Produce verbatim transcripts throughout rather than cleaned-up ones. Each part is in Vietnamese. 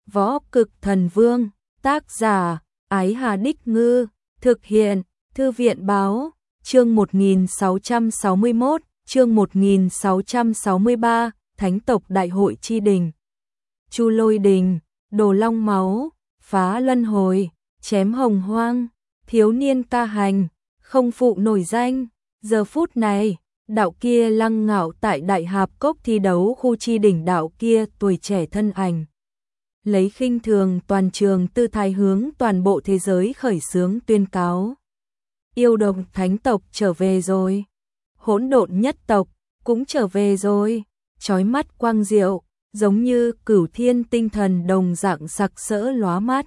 Võ Cực Thần Vương, tác giả, Ái Hà Đích Ngư, thực hiện, Thư viện Báo, chương một nghìn sáu trăm sáu mươi mốt, chương một nghìn sáu trăm sáu mươi ba, Thánh tộc Đại hội chi đình. Chu Lôi Đình, Đồ Long Máu, Phá Luân Hồi, Chém Hồng Hoang, Thiếu Niên Ca Hành, Không Phụ Nổi Danh. Giờ phút này, đạo kia lăng ngạo tại Đại Hạp Cốc thi đấu khu chi đỉnh, đạo kia tuổi trẻ thân ảnh lấy khinh thường toàn trường tư thái hướng toàn bộ thế giới khởi xướng tuyên cáo. Yêu đồng thánh tộc trở về rồi. Hỗn độn nhất tộc cũng trở về rồi. Chói mắt quang diệu, giống như cửu thiên tinh thần đồng dạng sặc sỡ lóa mắt.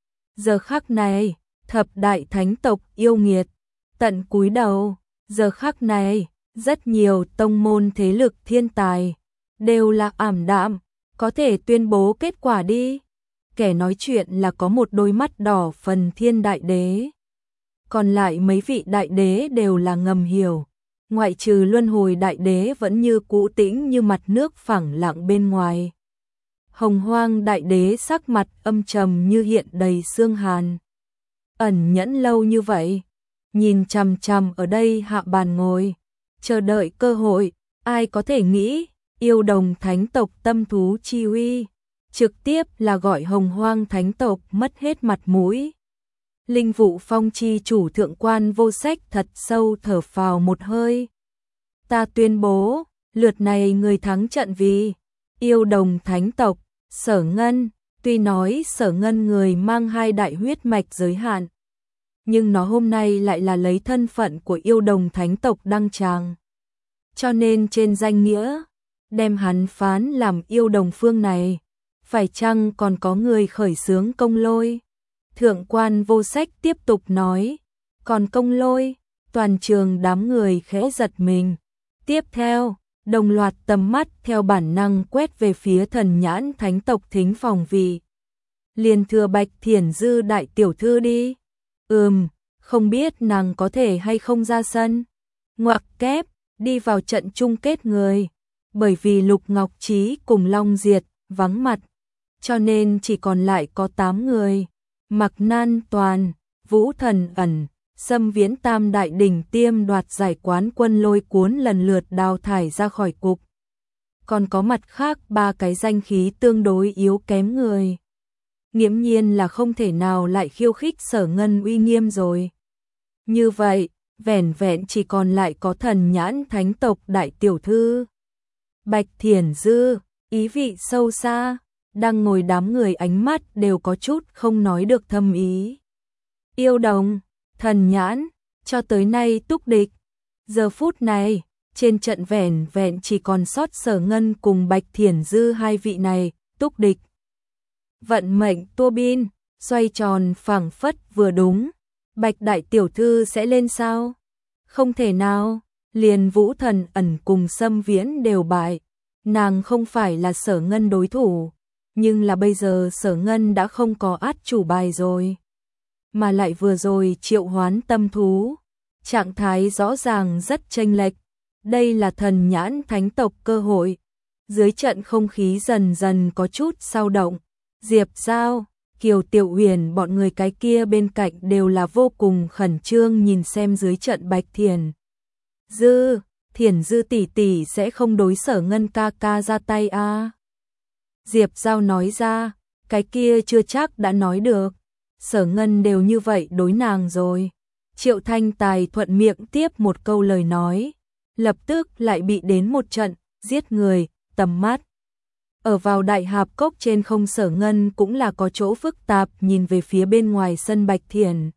Giờ khắc này, thập đại thánh tộc yêu nghiệt tận cúi đầu. Giờ khắc này, rất nhiều tông môn thế lực thiên tài đều là ảm đạm, có thể tuyên bố kết quả đi. Kẻ nói chuyện là có một đôi mắt đỏ phần thiên đại đế. Còn lại mấy vị đại đế đều là ngầm hiểu. Ngoại trừ luân hồi đại đế vẫn như cũ tĩnh như mặt nước phẳng lặng bên ngoài. Hồng Hoang đại đế sắc mặt âm trầm như hiện đầy xương hàn. Ẩn nhẫn lâu như vậy, nhìn chằm chằm ở đây hạ bàn ngồi, chờ đợi cơ hội, ai có thể nghĩ, yêu đồng thánh tộc tâm thú chi uy, trực tiếp là gọi Hồng Hoang thánh tộc mất hết mặt mũi. Linh Vụ Phong chi chủ Thượng Quan Vô Sách thật sâu thở phào một hơi. Ta tuyên bố, lượt này người thắng trận vì yêu đồng thánh tộc, Sở Ngân. Tuy nói Sở Ngân người mang hai đại huyết mạch giới hạn, nhưng nó hôm nay lại là lấy thân phận của yêu đồng thánh tộc đăng tràng. Cho nên trên danh nghĩa, đem hắn phán làm yêu đồng phương này, phải chăng còn có người khởi xướng công lôi? Thượng Quan Vô Sách tiếp tục nói, còn công lôi, toàn trường đám người khẽ giật mình. Tiếp theo, đồng loạt tầm mắt theo bản năng quét về phía thần nhãn thánh tộc thính phòng vị. Liền thừa Bạch Thiển Dư đại tiểu thư đi. Ừm, không biết nàng có thể hay không ra sân. Ngoặc kép, đi vào trận chung kết người. Bởi vì Lục Ngọc Trí cùng Long Diệt vắng mặt, cho nên chỉ còn lại có tám người. Mạc Nan Toàn, Vũ Thần Ẩn, Sâm Viễn tam đại đỉnh tiêm đoạt giải quán quân lôi cuốn lần lượt đào thải ra khỏi cục. Còn có mặt khác ba cái danh khí tương đối yếu kém người. Nghiễm nhiên là không thể nào lại khiêu khích Sở Ngân uy nghiêm rồi. Như vậy, vẻn vẹn chỉ còn lại có thần nhãn thánh tộc đại tiểu thư Bạch Thiển Dư, ý vị sâu xa, đang ngồi đám người ánh mắt đều có chút không nói được thâm ý. Yêu đồng, thần nhãn, cho tới nay túc địch. Giờ phút này, trên trận vẻn vẹn chỉ còn sót Sở Ngân cùng Bạch Thiển Dư hai vị này, túc địch. Vận mệnh tua bin, xoay tròn phảng phất vừa đúng. Bạch đại tiểu thư sẽ lên sao? Không thể nào, liền Vũ Thần Ẩn cùng Sâm Viễn đều bại. Nàng không phải là Sở Ngân đối thủ, nhưng là bây giờ Sở Ngân đã không có át chủ bài rồi. Mà lại vừa rồi triệu hoán tâm thú, trạng thái rõ ràng rất chênh lệch. Đây là thần nhãn thánh tộc cơ hội. Dưới trận không khí dần dần có chút xao động. Diệp Giao, Kiều Tiểu Uyển bọn người cái kia bên cạnh đều là vô cùng khẩn trương nhìn xem dưới trận Bạch Thiển Dư, Thiển Dư tỷ tỷ sẽ không đối Sở Ngân ca ca ra tay a. À? Diệp Giao nói ra, cái kia chưa chắc đã nói được. Sở Ngân đều như vậy đối nàng rồi. Triệu Thanh Tài thuận miệng tiếp một câu lời nói, lập tức lại bị đến một trận giết người, tầm mắt. Ở vào Đại Hạp Cốc trên không, Sở Ngân cũng là có chỗ phức tạp nhìn về phía bên ngoài sân Bạch Thiển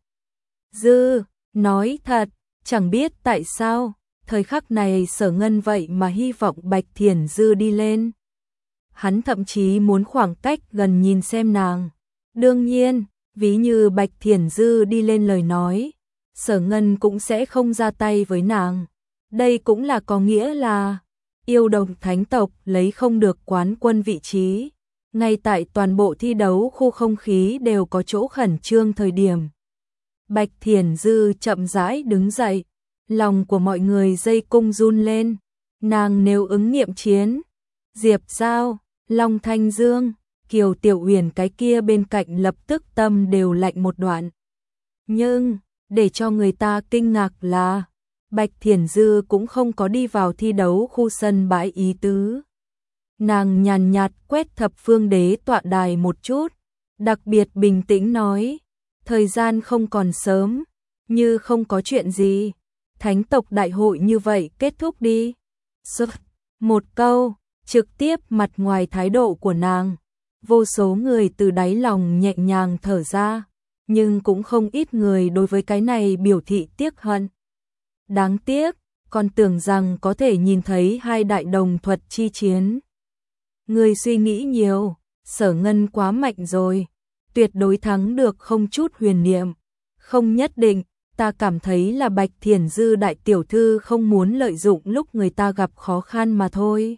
Dư, nói thật, chẳng biết tại sao, thời khắc này Sở Ngân vậy mà hy vọng Bạch Thiển Dư đi lên. Hắn thậm chí muốn khoảng cách gần nhìn xem nàng. Đương nhiên, ví như Bạch Thiển Dư đi lên lời nói, Sở Ngân cũng sẽ không ra tay với nàng. Đây cũng là có nghĩa là yêu đồng thánh tộc lấy không được quán quân vị trí. Ngay tại toàn bộ thi đấu khu không khí đều có chỗ khẩn trương thời điểm. Bạch Thiển Dư chậm rãi đứng dậy, lòng của mọi người dây cung run lên. Nàng nếu ứng nghiệm chiến, Diệp Giao, Long Thanh Dương, Kiều Tiểu Uyển cái kia bên cạnh lập tức tâm đều lạnh một đoạn. Nhưng, để cho người ta kinh ngạc là, Bạch Thiển Dư cũng không có đi vào thi đấu khu sân bãi ý tứ. Nàng nhàn nhạt quét thập phương đế tọa đài một chút, đặc biệt bình tĩnh nói, thời gian không còn sớm, như không có chuyện gì, thánh tộc đại hội như vậy kết thúc đi. Sức, một câu, trực tiếp mặt ngoài thái độ của nàng, vô số người từ đáy lòng nhẹ nhàng thở ra, nhưng cũng không ít người đối với cái này biểu thị tiếc hận. Đáng tiếc, còn tưởng rằng có thể nhìn thấy hai đại đồng thuật chi chiến. Người suy nghĩ nhiều, Sở Ngân quá mạnh rồi, tuyệt đối thắng được không chút huyền niệm. Không nhất định, ta cảm thấy là Bạch Thiển Dư đại tiểu thư không muốn lợi dụng lúc người ta gặp khó khăn mà thôi.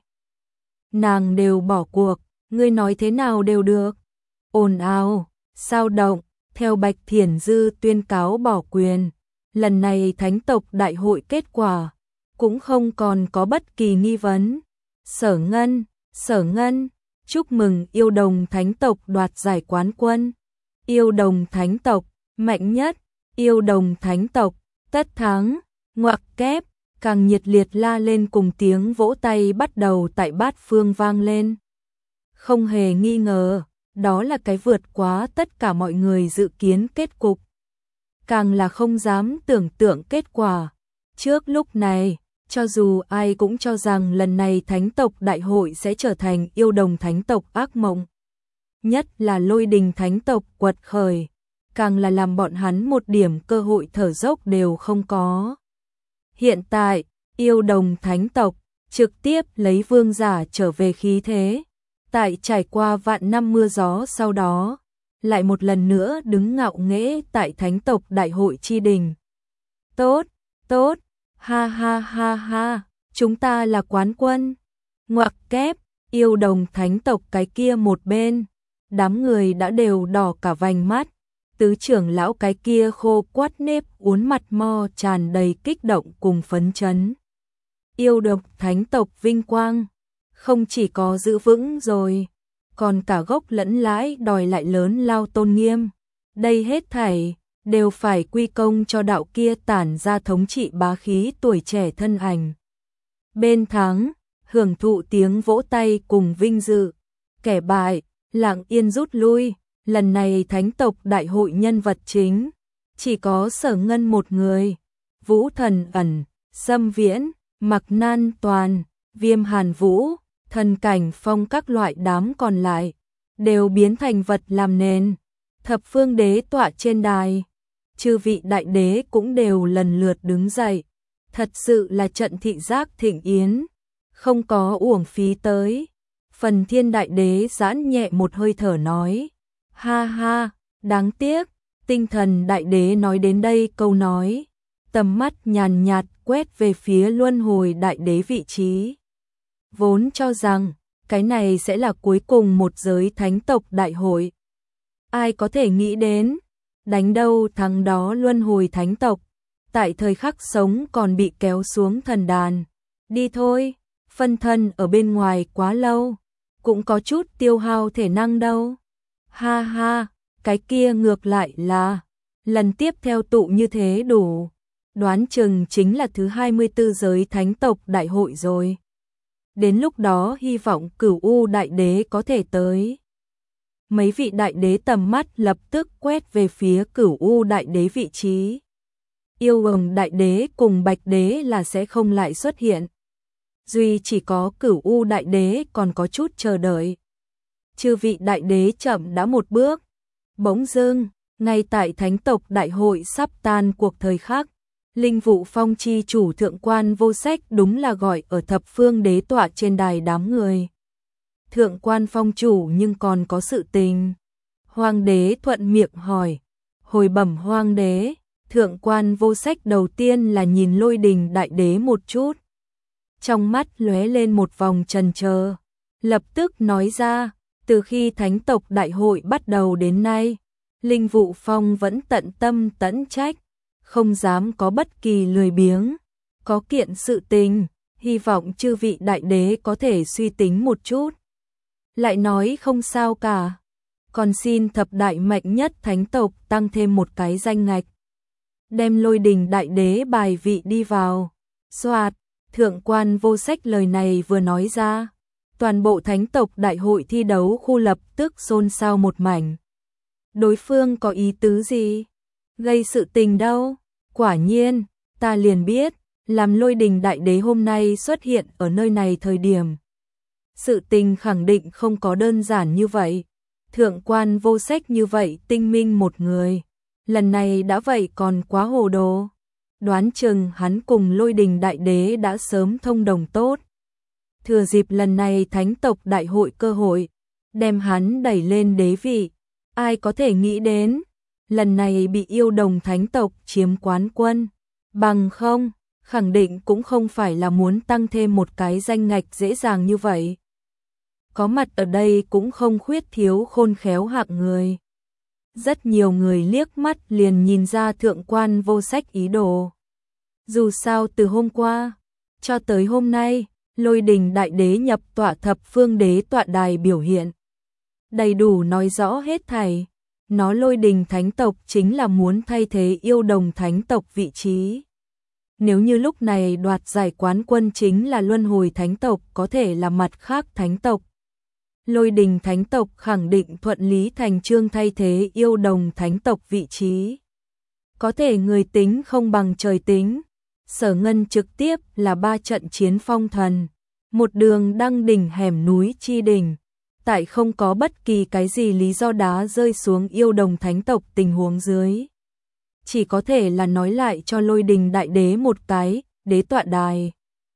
Nàng đều bỏ cuộc, ngươi nói thế nào đều được. Ồn ào, sao động, theo Bạch Thiển Dư tuyên cáo bỏ quyền. Lần này thánh tộc đại hội kết quả, cũng không còn có bất kỳ nghi vấn. Sở Ngân, Sở Ngân, chúc mừng yêu đồng thánh tộc đoạt giải quán quân. Yêu đồng thánh tộc, mạnh nhất, yêu đồng thánh tộc, tất thắng, ngoặc kép, càng nhiệt liệt la lên cùng tiếng vỗ tay bắt đầu tại bát phương vang lên. Không hề nghi ngờ, đó là cái vượt quá tất cả mọi người dự kiến kết cục. Càng là không dám tưởng tượng kết quả. Trước lúc này, cho dù ai cũng cho rằng lần này thánh tộc đại hội sẽ trở thành yêu đồng thánh tộc ác mộng. Nhất là Lôi Đình thánh tộc quật khởi, càng là làm bọn hắn một điểm cơ hội thở dốc đều không có. Hiện tại, yêu đồng thánh tộc trực tiếp lấy vương giả trở về khí thế. Tại trải qua vạn năm mưa gió sau đó, lại một lần nữa đứng ngạo nghễ tại thánh tộc đại hội chi đình. Tốt, tốt, ha ha ha ha, chúng ta là quán quân. Ngoặc kép, yêu đồng thánh tộc cái kia một bên, đám người đã đều đỏ cả vành mắt. Tứ trưởng lão cái kia khô quắt nếp uốn mặt mo tràn đầy kích động cùng phấn chấn. Yêu đồng thánh tộc vinh quang, không chỉ có giữ vững rồi, còn cả gốc lẫn lãi đòi lại lớn lao tôn nghiêm. Đây hết thảy đều phải quy công cho đạo kia tản ra thống trị bá khí tuổi trẻ thân ảnh. Bên thắng, hưởng thụ tiếng vỗ tay cùng vinh dự. Kẻ bại, lặng yên rút lui. Lần này thánh tộc đại hội nhân vật chính, chỉ có Sở Ngân một người. Vũ Thần Ẩn, Sâm Viễn, Mặc Nan Toàn, Viêm Hàn Vũ, Thần Cảnh Phong các loại đám còn lại, đều biến thành vật làm nền. Thập phương đế tọa trên đài, chư vị đại đế cũng đều lần lượt đứng dậy. Thật sự là trận thị giác thịnh yến, không có uổng phí tới. Phần Thiên đại đế giãn nhẹ một hơi thở nói, ha ha, đáng tiếc. Tinh Thần đại đế nói đến đây câu nói, tầm mắt nhàn nhạt quét về phía luân hồi đại đế vị trí. Vốn cho rằng, cái này sẽ là cuối cùng một giới thánh tộc đại hội. Ai có thể nghĩ đến, đánh đâu thắng đó luân hồi thánh tộc, tại thời khắc sống còn bị kéo xuống thần đàn. Đi thôi, phân thân ở bên ngoài quá lâu, cũng có chút tiêu hao thể năng đâu. Ha ha, cái kia ngược lại là, lần tiếp theo tụ như thế đủ, đoán chừng chính là thứ hai mươi tư giới thánh tộc đại hội rồi. Đến lúc đó hy vọng Cửu U đại đế có thể tới. Mấy vị đại đế tầm mắt lập tức quét về phía Cửu U đại đế vị trí. Yêu Hồng đại đế cùng Bạch đế là sẽ không lại xuất hiện. Duy chỉ có Cửu U đại đế còn có chút chờ đợi. Chư vị đại đế chậm đã một bước. Bỗng dưng, ngay tại thánh tộc đại hội sắp tan cuộc thời khắc, Linh Vụ Phong chi chủ Thượng Quan Vô Sách đúng là gọi ở thập phương đế tọa trên đài đám người. Thượng Quan Phong chủ nhưng còn có sự tình. Hoàng đế thuận miệng hỏi. Hồi bẩm Hoàng đế, Thượng Quan Vô Sách đầu tiên là nhìn Lôi Đình đại đế một chút. Trong mắt lóe lên một vòng chần chờ, lập tức nói ra, từ khi thánh tộc đại hội bắt đầu đến nay, Linh Vụ Phong vẫn tận tâm tẫn trách, không dám có bất kỳ lười biếng. Có kiện sự tình, hy vọng chư vị đại đế có thể suy tính một chút. lại nói không sao cả. Còn xin thập đại mạnh nhất thánh tộc tăng thêm một cái danh ngạch. Đem Lôi Đình Đại Đế bài vị đi vào. Soạt, Thượng quan Vô Sách lời này vừa nói ra, toàn bộ thánh tộc đại hội thi đấu khu lập tức xôn xao một mảnh. Đối phương có ý tứ gì? Gây sự tình đâu? Quả nhiên, ta liền biết, làm Lôi Đình Đại Đế hôm nay xuất hiện ở nơi này thời điểm. Sự tình khẳng định không có đơn giản như vậy. Thượng quan Vô Sách như vậy tinh minh một người, lần này đã vậy còn quá hồ đồ. Đoán chừng hắn cùng Lôi Đình Đại Đế đã sớm thông đồng tốt. Thừa dịp lần này thánh tộc đại hội cơ hội, đem hắn đẩy lên đế vị. Ai có thể nghĩ đến, lần này bị yêu đồng thánh tộc chiếm quán quân. Bằng không, khẳng định cũng không phải là muốn tăng thêm một cái danh ngạch dễ dàng như vậy. Có mặt ở đây cũng không khuyết thiếu khôn khéo hạng người. Rất nhiều người liếc mắt liền nhìn ra Thượng quan Vô Sách ý đồ. Dù sao từ hôm qua, cho tới hôm nay, Lôi Đình Đại Đế nhập tọa thập phương đế tọa đài biểu hiện. Đầy đủ nói rõ hết thảy. Nó Lôi Đình Thánh tộc chính là muốn thay thế yêu đồng Thánh tộc vị trí. Nếu như lúc này đoạt giải quán quân chính là Luân Hồi Thánh tộc, có thể là mặt khác Thánh tộc. Lôi Đình Thánh tộc khẳng định thuận lý thành chương thay thế yêu đồng Thánh tộc vị trí. Có thể người tính không bằng trời tính. Sở Ngân trực tiếp là ba trận chiến phong thần, một đường đăng đỉnh hẻm núi chi đỉnh. Tại không có bất kỳ cái gì lý do đá rơi xuống yêu đồng thánh tộc tình huống dưới. Chỉ có thể là nói lại cho Lôi Đình Đại Đế một cái, đế tọa đài.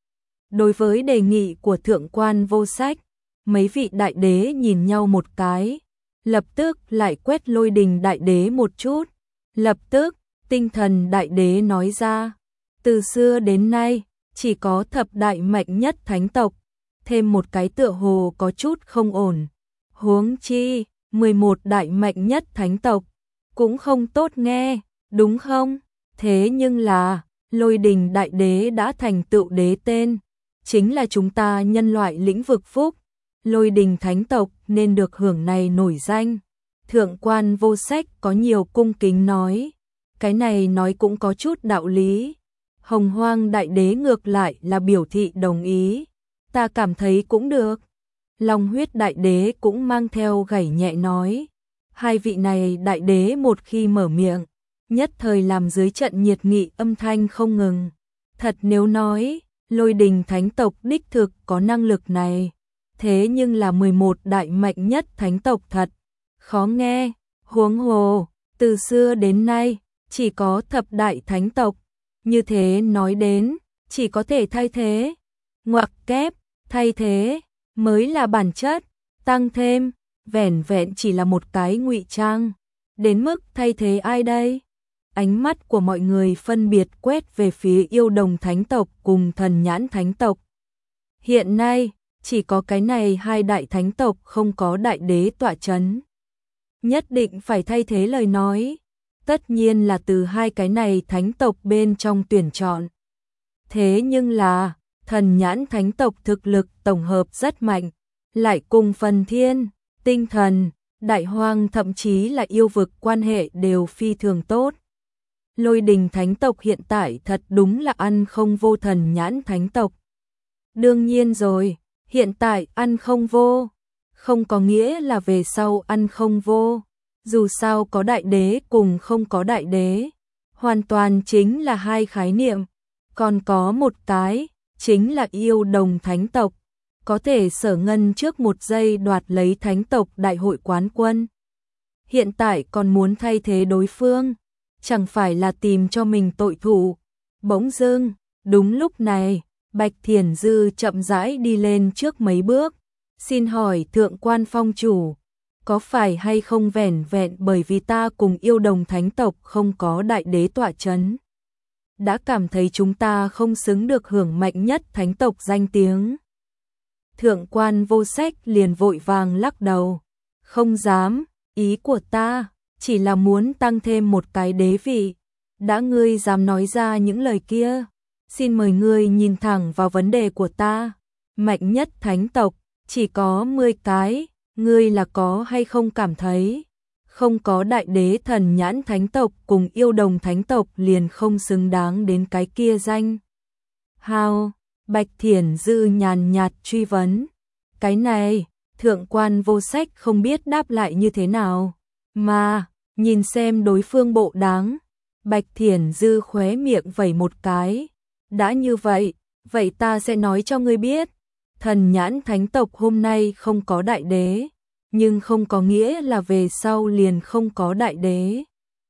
Đối với đề nghị của Thượng quan Vô Sách, mấy vị đại đế nhìn nhau một cái, lập tức lại quét Lôi Đình Đại Đế một chút. Lập tức, Tinh Thần Đại Đế nói ra, từ xưa đến nay, chỉ có thập đại mạnh nhất thánh tộc, thêm một cái tựa hồ có chút không ổn. Huống chi, mười một đại mạnh nhất thánh tộc, cũng không tốt nghe, đúng không? Thế nhưng là, Lôi Đình Đại Đế đã thành tựu đế tên, chính là chúng ta nhân loại lĩnh vực phúc. Lôi Đình Thánh tộc nên được hưởng này nổi danh. Thượng quan Vô Sách có nhiều cung kính nói, cái này nói cũng có chút đạo lý. Hồng Hoang Đại Đế ngược lại là biểu thị đồng ý. Ta cảm thấy cũng được. Long Huyết Đại Đế cũng mang theo gảy nhẹ nói. Hai vị này Đại Đế một khi mở miệng, nhất thời làm dưới trận nhiệt nghị âm thanh không ngừng. Thật nếu nói, Lôi Đình Thánh tộc đích thực có năng lực này. Thế nhưng là mười một đại mạnh nhất thánh tộc thật. Khó nghe, huống hồ, từ xưa đến nay, chỉ có thập đại thánh tộc. Như thế nói đến, chỉ có thể thay thế. Ngoặc kép, thay thế, mới là bản chất. Tăng thêm, vẻn vẹn chỉ là một cái ngụy trang. Đến mức thay thế ai đây? Ánh mắt của mọi người phân biệt quét về phía yêu đồng thánh tộc cùng thần nhãn thánh tộc. Hiện nay, chỉ có cái này hai đại thánh tộc không có đại đế tọa chấn. Nhất định phải thay thế lời nói. Tất nhiên là từ hai cái này thánh tộc bên trong tuyển chọn. Thế nhưng là, thần nhãn thánh tộc thực lực tổng hợp rất mạnh, lại cùng phần thiên, tinh thần, đại hoang thậm chí là yêu vực quan hệ đều phi thường tốt. Lôi Đình Thánh tộc hiện tại thật đúng là ăn không vô thần nhãn thánh tộc. Đương nhiên rồi, hiện tại ăn không vô, không có nghĩa là về sau ăn không vô. Dù sao có đại đế cùng không có đại đế, hoàn toàn chính là hai khái niệm. Còn có một cái, chính là yêu đồng thánh tộc. Có thể Sở Ngân trước một giây đoạt lấy thánh tộc đại hội quán quân. Hiện tại còn muốn thay thế đối phương, chẳng phải là tìm cho mình tội thủ. Bỗng dưng, đúng lúc này, Bạch Thiền Dư chậm rãi đi lên trước mấy bước. Xin hỏi Thượng quan Phong chủ, có phải hay không vẻn vẹn bởi vì ta cùng yêu đồng thánh tộc không có đại đế tọa chấn, đã cảm thấy chúng ta không xứng được hưởng mạnh nhất thánh tộc danh tiếng? Thượng quan Vô Sách liền vội vàng lắc đầu. Không dám, ý của ta chỉ là muốn tăng thêm một cái đế vị. Đã ngươi dám nói ra những lời kia, xin mời ngươi nhìn thẳng vào vấn đề của ta. Mạnh nhất thánh tộc, chỉ có mười cái, ngươi là có hay không cảm thấy, không có đại đế thần nhãn thánh tộc cùng yêu đồng thánh tộc liền không xứng đáng đến cái kia danh. Hào, Bạch Thiển Dư nhàn nhạt truy vấn, cái này, thượng quan Vô Sách không biết đáp lại như thế nào, mà, nhìn xem đối phương bộ đáng, Bạch Thiển Dư khóe miệng vẩy một cái, đã như vậy, vậy ta sẽ nói cho ngươi biết, thần nhãn thánh tộc hôm nay không có đại đế, nhưng không có nghĩa là về sau liền không có đại đế.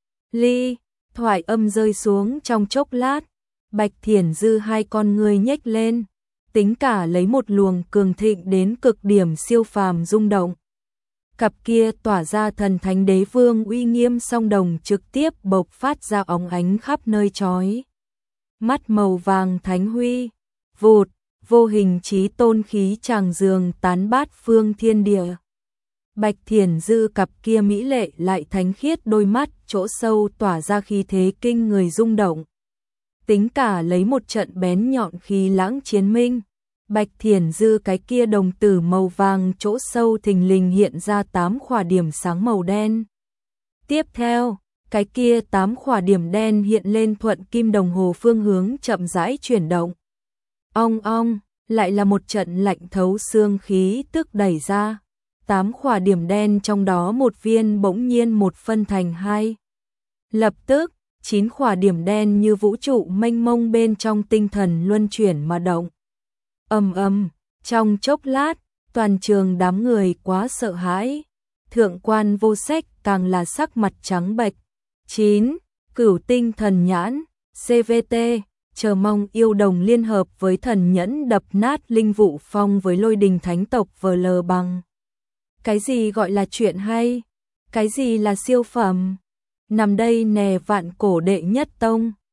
Ly, thoại âm rơi xuống trong chốc lát, Bạch Thiển Dư hai con ngươi nhếch lên, tính cả lấy một luồng cường thịnh đến cực điểm siêu phàm rung động. Cặp kia tỏa ra thần thánh đế vương uy nghiêm song đồng trực tiếp bộc phát ra óng ánh khắp nơi chói. Mắt màu vàng thánh huy, vụt, vô hình chí tôn khí tràng dường tán bát phương thiên địa. Bạch Thiển Dư cặp kia mỹ lệ lại thánh khiết đôi mắt chỗ sâu tỏa ra khí thế kinh người rung động. Tính cả lấy một trận bén nhọn khí lãng chiến minh, Bạch Thiển Dư cái kia đồng tử màu vàng chỗ sâu thình lình hiện ra tám khỏa điểm sáng màu đen. Tiếp theo, cái kia tám khỏa điểm đen hiện lên thuận kim đồng hồ phương hướng chậm rãi chuyển động. Ong ong, lại là một trận lạnh thấu xương khí tức đẩy ra. Tám khỏa điểm đen trong đó một viên bỗng nhiên một phân thành hai. Lập tức, chín khỏa điểm đen như vũ trụ mênh mông bên trong tinh thần luân chuyển mà động. Ầm ầm, trong chốc lát, toàn trường đám người quá sợ hãi. Thượng quan Vô Sách càng là sắc mặt trắng bệch. chín. Cửu tinh thần nhãn, xê vê tê, chờ mong yêu đồng liên hợp với thần nhẫn đập nát linh vụ phong với lôi đình thánh tộc vờ lờ bằng. Cái gì gọi là chuyện hay? Cái gì là siêu phẩm? Nằm đây nè vạn cổ đệ nhất tông,